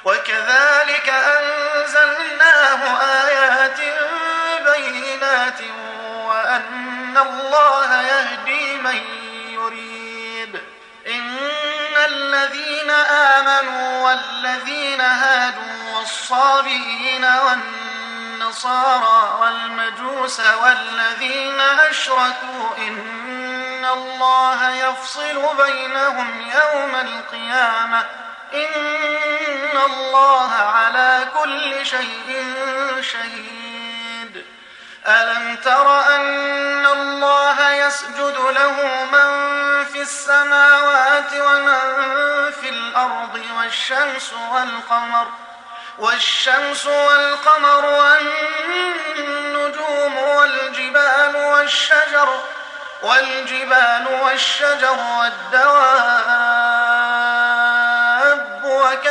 وكذلك أنزلناه آيات بينات وأن الله يهدي من يريد. إن الذين آمنوا والذين هادوا والصابئين والنصارى والمجوس والذين أشركوا إن الله يفصل بينهم يوم القيامة إن الله على كل شيء شهيد. ألم تر أن الله يسجد له من في السماوات ومن في الأرض والشمس والقمر والنجوم والجبال والشجر والدواب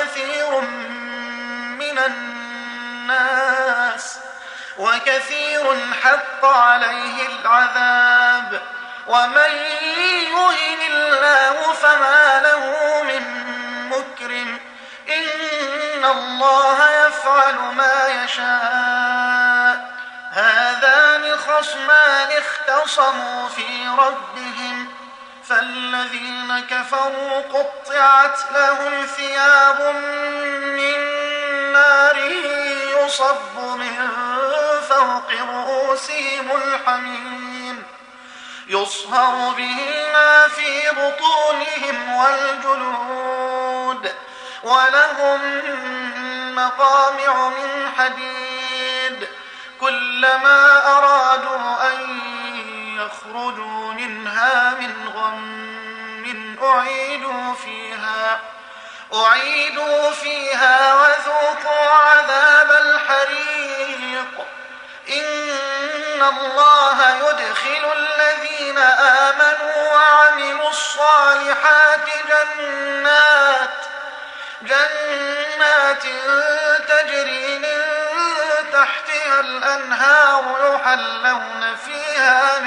وكثير حق عليه العذاب ومن يهن الله فما له من مكرم إن الله يفعل ما يشاء. هذان خصمان اختصموا في ربهم فالذين كفروا قطعت لهم ثياب من نار يصب من فوق رؤوسهم الحميم يصهر به ما في بطونهم والجلود ولهم مقامع من حديد كلما أرادوا أن يخرجوا منها من غم أعيدوا فيها وذوقوا عذاب الحريق. إن الله يدخل الذين آمنوا وعملوا الصالحات جنات تجري من تحتها الأنهار يحلون فيها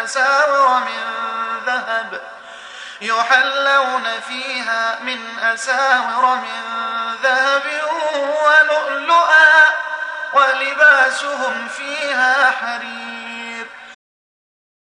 من أساور من ذهب ولؤلؤا ولباسهم فيها حرير.